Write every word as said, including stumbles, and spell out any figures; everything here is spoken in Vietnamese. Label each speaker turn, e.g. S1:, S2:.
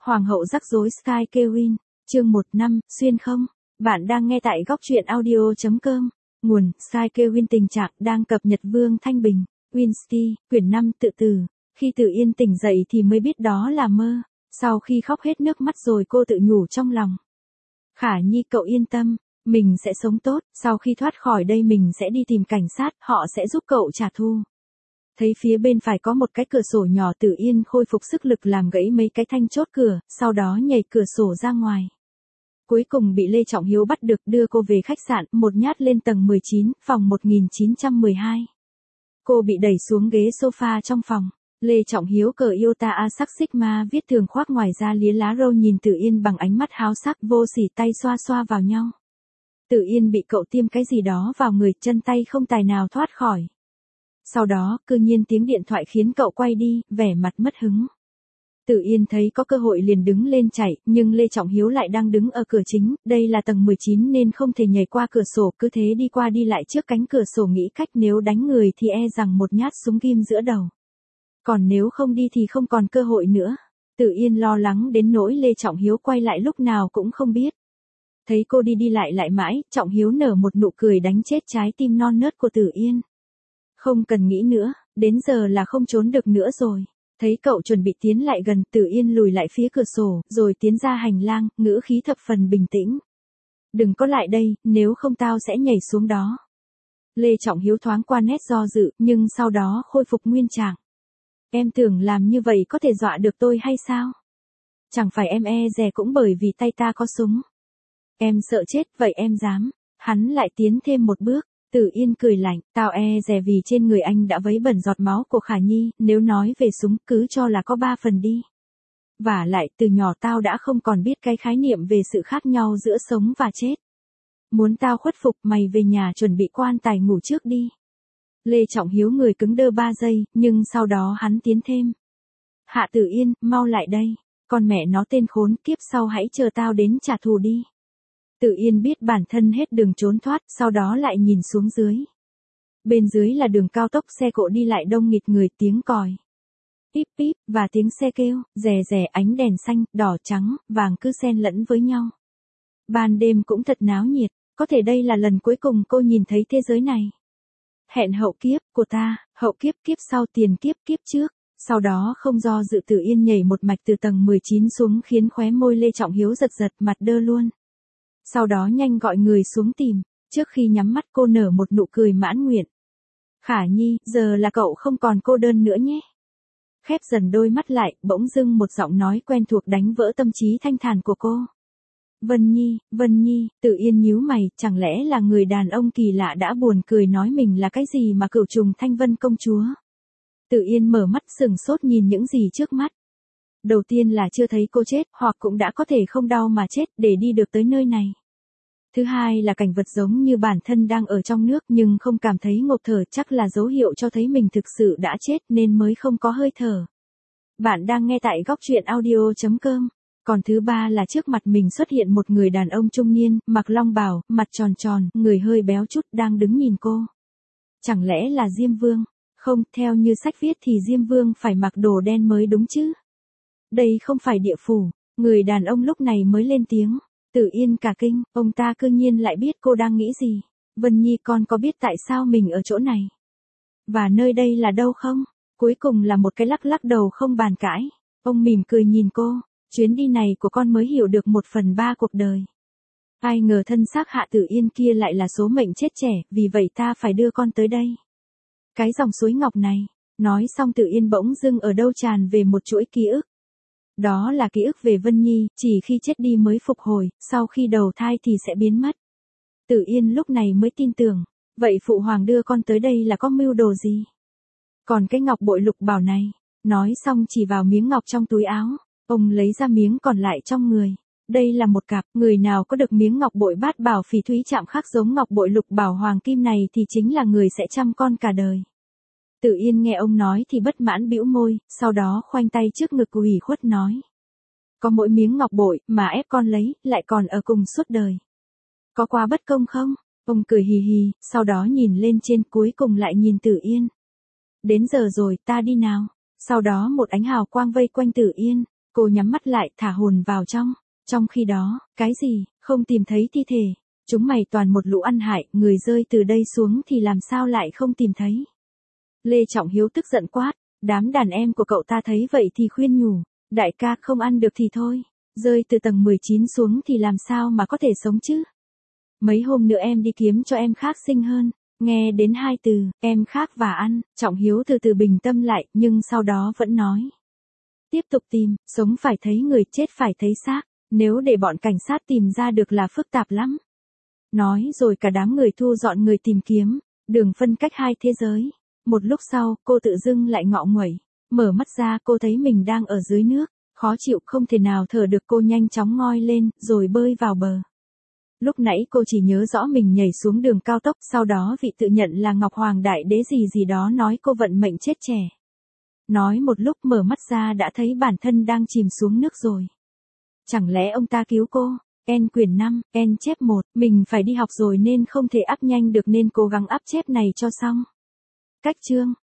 S1: Hoàng hậu rắc rối Sky Kewin, chương một năm, xuyên không? Bạn đang nghe tại góc truyện audio.com. Nguồn, Sky Kewin tình trạng đang cập nhật Vương Thanh Bình, Winsty, quyển năm tự tử. Khi Tử Yên tỉnh dậy thì mới biết đó là mơ. Sau khi khóc hết nước mắt rồi cô tự nhủ trong lòng. Khả Nhi cậu yên tâm, mình sẽ sống tốt, sau khi thoát khỏi đây mình sẽ đi tìm cảnh sát, họ sẽ giúp cậu trả thù. Thấy phía bên phải có một cái cửa sổ nhỏ, Tử Yên khôi phục sức lực làm gãy mấy cái thanh chốt cửa, sau đó nhảy cửa sổ ra ngoài. Cuối cùng bị Lê Trọng Hiếu bắt được, đưa cô về khách sạn, một nhát lên tầng mười chín, phòng một nghìn chín trăm mười hai. Cô bị đẩy xuống ghế sofa trong phòng. Lê Trọng Hiếu cờ Iota A sắc Sigma viết thường khoác ngoài ra lía lá râu nhìn Tử Yên bằng ánh mắt háo sắc, vô sỉ, tay xoa xoa vào nhau. Tử Yên bị cậu tiêm cái gì đó vào người, chân tay không tài nào thoát khỏi. Sau đó, cư nhiên tiếng điện thoại khiến cậu quay đi, vẻ mặt mất hứng. Tử Yên thấy có cơ hội liền đứng lên chạy, nhưng Lê Trọng Hiếu lại đang đứng ở cửa chính, đây là tầng mười chín nên không thể nhảy qua cửa sổ, cứ thế đi qua đi lại trước cánh cửa sổ, nghĩ cách nếu đánh người thì e rằng một nhát súng ghim giữa đầu. Còn nếu không đi thì không còn cơ hội nữa. Tử Yên lo lắng đến nỗi Lê Trọng Hiếu quay lại lúc nào cũng không biết. Thấy cô đi đi lại lại mãi, Trọng Hiếu nở một nụ cười đánh chết trái tim non nớt của Tử Yên. Không cần nghĩ nữa, đến giờ là không trốn được nữa rồi. Thấy cậu chuẩn bị tiến lại gần, Tử Yên lùi lại phía cửa sổ, rồi tiến ra hành lang, ngữ khí thập phần bình tĩnh. Đừng có lại đây, nếu không tao sẽ nhảy xuống đó. Lê Trọng Hiếu thoáng qua nét do dự, nhưng sau đó khôi phục nguyên trạng. Em tưởng làm như vậy có thể dọa được tôi hay sao? Chẳng phải em e dè cũng bởi vì tay ta có súng. Em sợ chết, vậy em dám. Hắn lại tiến thêm một bước. Tử Yên cười lạnh, tao e dè vì trên người anh đã vấy bẩn giọt máu của Khả Nhi, nếu nói về súng cứ cho là có ba phần đi. Vả lại, từ nhỏ tao đã không còn biết cái khái niệm về sự khác nhau giữa sống và chết. Muốn tao khuất phục, mày về nhà chuẩn bị quan tài ngủ trước đi. Lê Trọng Hiếu người cứng đơ ba giây, nhưng sau đó hắn tiến thêm. Hạ Tử Yên, mau lại đây, con mẹ nó tên khốn kiếp, sau hãy chờ tao đến trả thù đi. Tử Yên biết bản thân hết đường trốn thoát, sau đó lại nhìn xuống dưới. Bên dưới là đường cao tốc, xe cộ đi lại đông nghịt người, tiếng còi. Píp píp, và tiếng xe kêu, rè rè, ánh đèn xanh, đỏ, trắng, vàng cứ xen lẫn với nhau. Ban đêm cũng thật náo nhiệt, có thể đây là lần cuối cùng cô nhìn thấy thế giới này. Hẹn hậu kiếp của ta, hậu kiếp, kiếp sau, tiền kiếp, kiếp trước. Sau đó không do dự, Tử Yên nhảy một mạch từ tầng mười chín xuống, khiến khóe môi Lê Trọng Hiếu giật giật, mặt đơ luôn. Sau đó nhanh gọi người xuống tìm, trước khi nhắm mắt cô nở một nụ cười mãn nguyện. Khả Nhi, giờ là cậu không còn cô đơn nữa nhé. Khép dần đôi mắt lại, bỗng dưng một giọng nói quen thuộc đánh vỡ tâm trí thanh thản của cô. Vân Nhi, Vân Nhi, Tử Yên nhíu mày, chẳng lẽ là người đàn ông kỳ lạ đã buồn cười nói mình là cái gì mà Cửu Trùng Thanh Vân công chúa. Tử Yên mở mắt sừng sốt nhìn những gì trước mắt. Đầu tiên là chưa thấy cô chết, hoặc cũng đã có thể không đau mà chết để đi được tới nơi này. Thứ hai là cảnh vật giống như bản thân đang ở trong nước nhưng không cảm thấy ngộp thở, chắc là dấu hiệu cho thấy mình thực sự đã chết nên mới không có hơi thở. Bạn đang nghe tại góc truyện audio.com. Còn thứ ba là trước mặt mình xuất hiện một người đàn ông trung niên, mặc long bào, mặt tròn tròn, người hơi béo chút, đang đứng nhìn cô. Chẳng lẽ là Diêm Vương? Không, theo như sách viết thì Diêm Vương phải mặc đồ đen mới đúng chứ. Đây không phải địa phủ. Người đàn ông lúc này mới lên tiếng. Tử Yên cả kinh, ông ta cư nhiên lại biết cô đang nghĩ gì. Vân Nhi, con có biết tại sao mình ở chỗ này? Và nơi đây là đâu không? Cuối cùng là một cái lắc lắc đầu không bàn cãi. Ông mỉm cười nhìn cô. Chuyến đi này của con mới hiểu được một phần ba cuộc đời. Ai ngờ thân xác Hạ Tử Yên kia lại là số mệnh chết trẻ, vì vậy ta phải đưa con tới đây. Cái dòng suối ngọc này. Nói xong Tử Yên bỗng dưng ở đâu tràn về một chuỗi ký ức. Đó là ký ức về Vân Nhi, chỉ khi chết đi mới phục hồi, sau khi đầu thai thì sẽ biến mất. Tử Yên lúc này mới tin tưởng, vậy phụ hoàng đưa con tới đây là có mưu đồ gì? Còn cái ngọc bội lục bảo này, nói xong chỉ vào miếng ngọc trong túi áo, ông lấy ra miếng còn lại trong người. Đây là một cặp, người nào có được miếng ngọc bội bát bảo phỉ thúy chạm khắc giống ngọc bội lục bảo hoàng kim này thì chính là người sẽ chăm con cả đời. Tử Yên nghe ông nói thì bất mãn bĩu môi, sau đó khoanh tay trước ngực ủy khuất nói. Có mỗi miếng ngọc bội mà ép con lấy, lại còn ở cùng suốt đời. Có quá bất công không? Ông cười hì hì, sau đó nhìn lên trên, cuối cùng lại nhìn Tử Yên. Đến giờ rồi, ta đi nào. Sau đó một ánh hào quang vây quanh Tử Yên. Cô nhắm mắt lại thả hồn vào trong. Trong khi đó, cái gì, không tìm thấy thi thể. Chúng mày toàn một lũ ăn hại, người rơi từ đây xuống thì làm sao lại không tìm thấy. Lê Trọng Hiếu tức giận quát, đám đàn em của cậu ta thấy vậy thì khuyên nhủ, đại ca không ăn được thì thôi, rơi từ tầng mười chín xuống thì làm sao mà có thể sống chứ. Mấy hôm nữa em đi kiếm cho em khác xinh hơn. Nghe đến hai từ, em khác và ăn, Trọng Hiếu từ từ bình tâm lại, nhưng sau đó vẫn nói. Tiếp tục tìm, sống phải thấy người, chết phải thấy xác, nếu để bọn cảnh sát tìm ra được là phức tạp lắm. Nói rồi cả đám người thu dọn người tìm kiếm, đường phân cách hai thế giới. Một lúc sau, cô tự dưng lại ngọ nguậy, mở mắt ra cô thấy mình đang ở dưới nước, khó chịu không thể nào thở được, cô nhanh chóng ngoi lên, rồi bơi vào bờ. Lúc nãy cô chỉ nhớ rõ mình nhảy xuống đường cao tốc, sau đó vị tự nhận là Ngọc Hoàng Đại Đế gì gì đó nói cô vận mệnh chết trẻ. Nói một lúc mở mắt ra đã thấy bản thân đang chìm xuống nước rồi. Chẳng lẽ ông ta cứu cô? N quyển năm, N chép một, mình phải đi học rồi nên không thể áp nhanh được nên cố gắng áp chép này cho xong. Cách chương